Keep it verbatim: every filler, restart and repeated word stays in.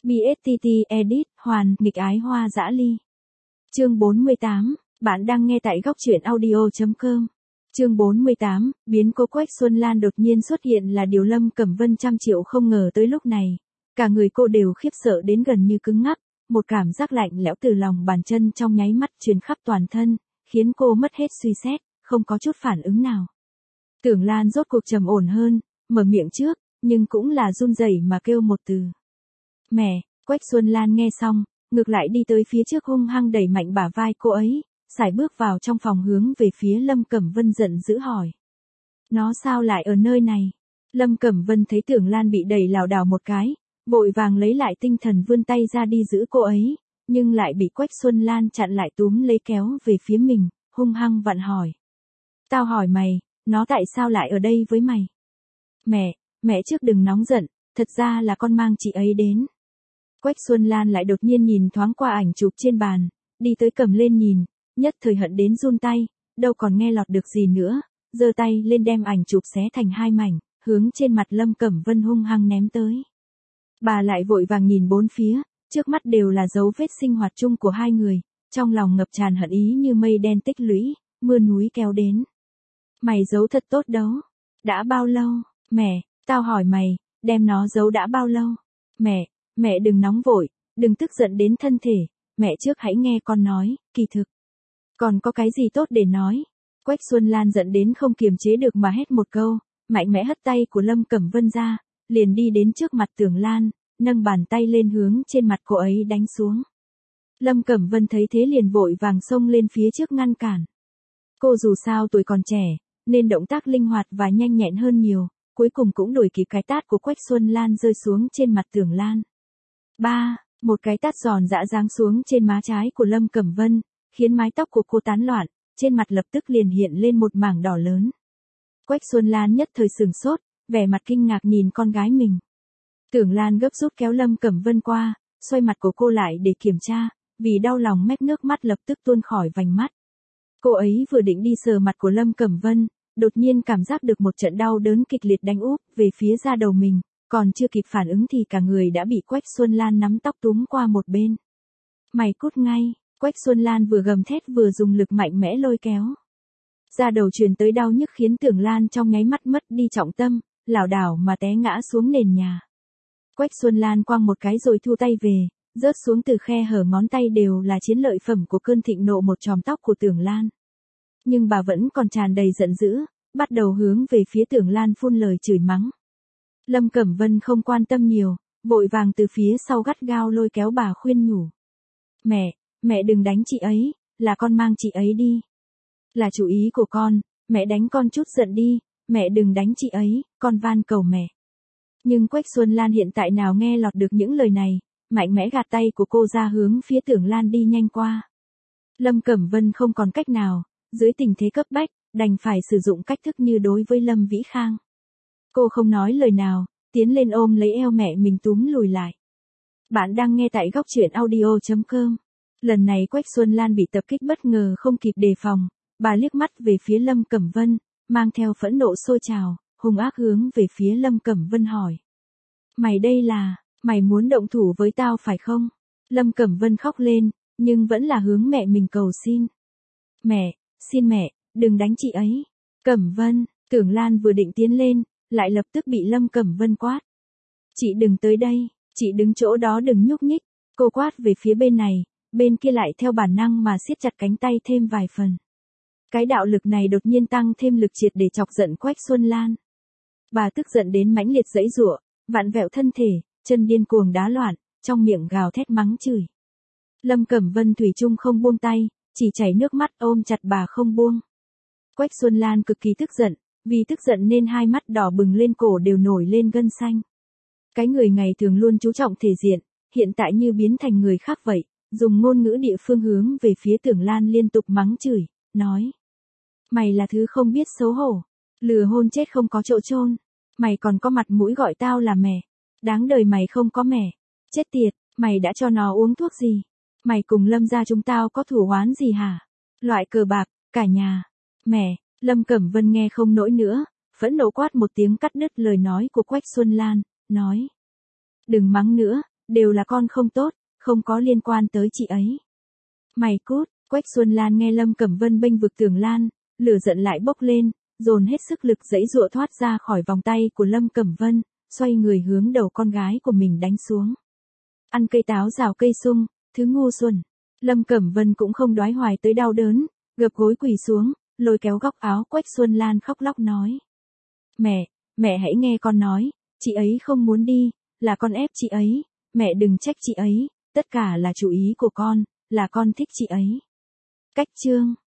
bê ét tê tê Edit, Hoàn, nghịch ái hoa dã ly. Chương bốn mươi tám, bạn đang nghe tại góc truyện audio chấm com. Chương bốn mươi tám, biến cố Quách Xuân Lan đột nhiên xuất hiện là điều Lâm Cẩm Vân trăm triệu không ngờ tới lúc này. Cả người cô đều khiếp sợ đến gần như cứng ngắc, một cảm giác lạnh lẽo từ lòng bàn chân trong nháy mắt truyền khắp toàn thân, khiến cô mất hết suy xét, không có chút phản ứng nào. Tưởng Lan rốt cuộc trầm ổn hơn, mở miệng trước, nhưng cũng là run rẩy mà kêu một từ. Mẹ. Quách Xuân Lan nghe xong, ngược lại đi tới phía trước hung hăng đẩy mạnh bả vai cô ấy, sải bước vào trong phòng hướng về phía Lâm Cẩm Vân giận dữ hỏi. Nó sao lại ở nơi này? Lâm Cẩm Vân thấy Tưởng Lan bị đẩy lảo đảo một cái, vội vàng lấy lại tinh thần vươn tay ra đi giữ cô ấy, nhưng lại bị Quách Xuân Lan chặn lại túm lấy kéo về phía mình, hung hăng vặn hỏi. Tao hỏi mày, nó tại sao lại ở đây với mày? Mẹ, mẹ trước đừng nóng giận, thật ra là con mang chị ấy đến. Quách Xuân Lan lại đột nhiên nhìn thoáng qua ảnh chụp trên bàn, đi tới cầm lên nhìn, nhất thời hận đến run tay, đâu còn nghe lọt được gì nữa, giơ tay lên đem ảnh chụp xé thành hai mảnh, hướng trên mặt Lâm Cẩm Vân hung hăng ném tới. Bà lại vội vàng nhìn bốn phía, trước mắt đều là dấu vết sinh hoạt chung của hai người, trong lòng ngập tràn hận ý như mây đen tích lũy, mưa núi kéo đến. Mày giấu thật tốt đó. Đã bao lâu? Mẹ, tao hỏi mày, đem nó giấu đã bao lâu? Mẹ, mẹ đừng nóng vội, đừng tức giận đến thân thể, mẹ trước hãy nghe con nói, kỳ thực. Còn có cái gì tốt để nói? Quách Xuân Lan giận đến không kiềm chế được mà hét một câu, mạnh mẽ hất tay của Lâm Cẩm Vân ra, liền đi đến trước mặt Tưởng Lan, nâng bàn tay lên hướng trên mặt cô ấy đánh xuống. Lâm Cẩm Vân thấy thế liền vội vàng xông lên phía trước ngăn cản. Cô dù sao tuổi còn trẻ, nên động tác linh hoạt và nhanh nhẹn hơn nhiều, cuối cùng cũng đuổi kịp cái tát của Quách Xuân Lan rơi xuống trên mặt Tưởng Lan. Ba, một cái tát giòn giã giáng xuống trên má trái của Lâm Cẩm Vân, khiến mái tóc của cô tán loạn, trên mặt lập tức liền hiện lên một mảng đỏ lớn. Quách Xuân Lan nhất thời sửng sốt, vẻ mặt kinh ngạc nhìn con gái mình. Tưởng Lan gấp rút kéo Lâm Cẩm Vân qua, xoay mặt của cô lại để kiểm tra, vì đau lòng mép nước mắt lập tức tuôn khỏi vành mắt. Cô ấy vừa định đi sờ mặt của Lâm Cẩm Vân, đột nhiên cảm giác được một trận đau đớn kịch liệt đánh úp về phía da đầu mình, còn chưa kịp phản ứng thì cả người đã bị Quách Xuân Lan nắm tóc túm qua một bên. Mày cút ngay, Quách Xuân Lan vừa gầm thét vừa dùng lực mạnh mẽ lôi kéo. Da đầu truyền tới đau nhức khiến Tưởng Lan trong nháy mắt mất đi trọng tâm, lảo đảo mà té ngã xuống nền nhà. Quách Xuân Lan quăng một cái rồi thu tay về, rớt xuống từ khe hở ngón tay đều là chiến lợi phẩm của cơn thịnh nộ một chòm tóc của Tưởng Lan. Nhưng bà vẫn còn tràn đầy giận dữ, bắt đầu hướng về phía Tưởng Lan phun lời chửi mắng. Lâm Cẩm Vân không quan tâm nhiều, vội vàng từ phía sau gắt gao lôi kéo bà khuyên nhủ. Mẹ, mẹ đừng đánh chị ấy, là con mang chị ấy đi. Là chủ ý của con, mẹ đánh con chút giận đi, mẹ đừng đánh chị ấy, con van cầu mẹ. Nhưng Quách Xuân Lan hiện tại nào nghe lọt được những lời này, mạnh mẽ gạt tay của cô ra hướng phía Tưởng Lan đi nhanh qua. Lâm Cẩm Vân không còn cách nào, dưới tình thế cấp bách, đành phải sử dụng cách thức như đối với Lâm Vĩ Khang. Cô không nói lời nào, tiến lên ôm lấy eo mẹ mình túm lùi lại. Bạn đang nghe tại góc truyện audio chấm com. Lần này Quách Xuân Lan bị tập kích bất ngờ không kịp đề phòng, bà liếc mắt về phía Lâm Cẩm Vân, mang theo phẫn nộ sôi trào, hung ác hướng về phía Lâm Cẩm Vân hỏi. Mày đây là, mày muốn động thủ với tao phải không? Lâm Cẩm Vân khóc lên, nhưng vẫn là hướng mẹ mình cầu xin. Mẹ, xin mẹ, đừng đánh chị ấy. Cẩm Vân, Tưởng Lan vừa định tiến lên, lại lập tức bị Lâm Cẩm Vân quát. Chị đừng tới đây, chị đứng chỗ đó đừng nhúc nhích. Cô quát về phía bên này, bên kia lại theo bản năng mà siết chặt cánh tay thêm vài phần. Cái đạo lực này đột nhiên tăng thêm lực triệt để chọc giận Quách Xuân Lan. Bà tức giận đến mãnh liệt giãy giụa, vặn vẹo thân thể, chân điên cuồng đá loạn, trong miệng gào thét mắng chửi. Lâm Cẩm Vân thủy chung không buông tay, chỉ chảy nước mắt ôm chặt bà không buông. Quách Xuân Lan cực kỳ tức giận, vì tức giận nên hai mắt đỏ bừng lên cổ đều nổi lên gân xanh. Cái người ngày thường luôn chú trọng thể diện, hiện tại như biến thành người khác vậy, dùng ngôn ngữ địa phương hướng về phía Tưởng Lan liên tục mắng chửi, nói. Mày là thứ không biết xấu hổ, lừa hôn chết không có chỗ chôn, mày còn có mặt mũi gọi tao là mẹ, đáng đời mày không có mẹ, chết tiệt, mày đã cho nó uống thuốc gì, mày cùng Lâm gia chúng tao có thù oán gì hả, loại cờ bạc, cả nhà, mẹ. Lâm Cẩm Vân nghe không nổi nữa, phẫn nộ quát một tiếng cắt đứt lời nói của Quách Xuân Lan, nói. Đừng mắng nữa, Đều là con không tốt, không có liên quan tới chị ấy. Mày cút, Quách Xuân Lan nghe Lâm Cẩm Vân bênh vực Tưởng Lan, lửa giận lại bốc lên, dồn hết sức lực giãy giụa thoát ra khỏi vòng tay của Lâm Cẩm Vân, xoay người hướng đầu con gái của mình đánh xuống. Ăn cây táo rào cây sung, thứ ngu xuẩn. Lâm Cẩm Vân cũng không đoái hoài tới đau đớn, gập gối quỳ xuống, lôi kéo góc áo Quách Xuân Lan khóc lóc nói. Mẹ, mẹ hãy nghe con nói, chị ấy không muốn đi, là con ép chị ấy, mẹ đừng trách chị ấy, tất cả là chủ ý của con, là con thích chị ấy. Cách chương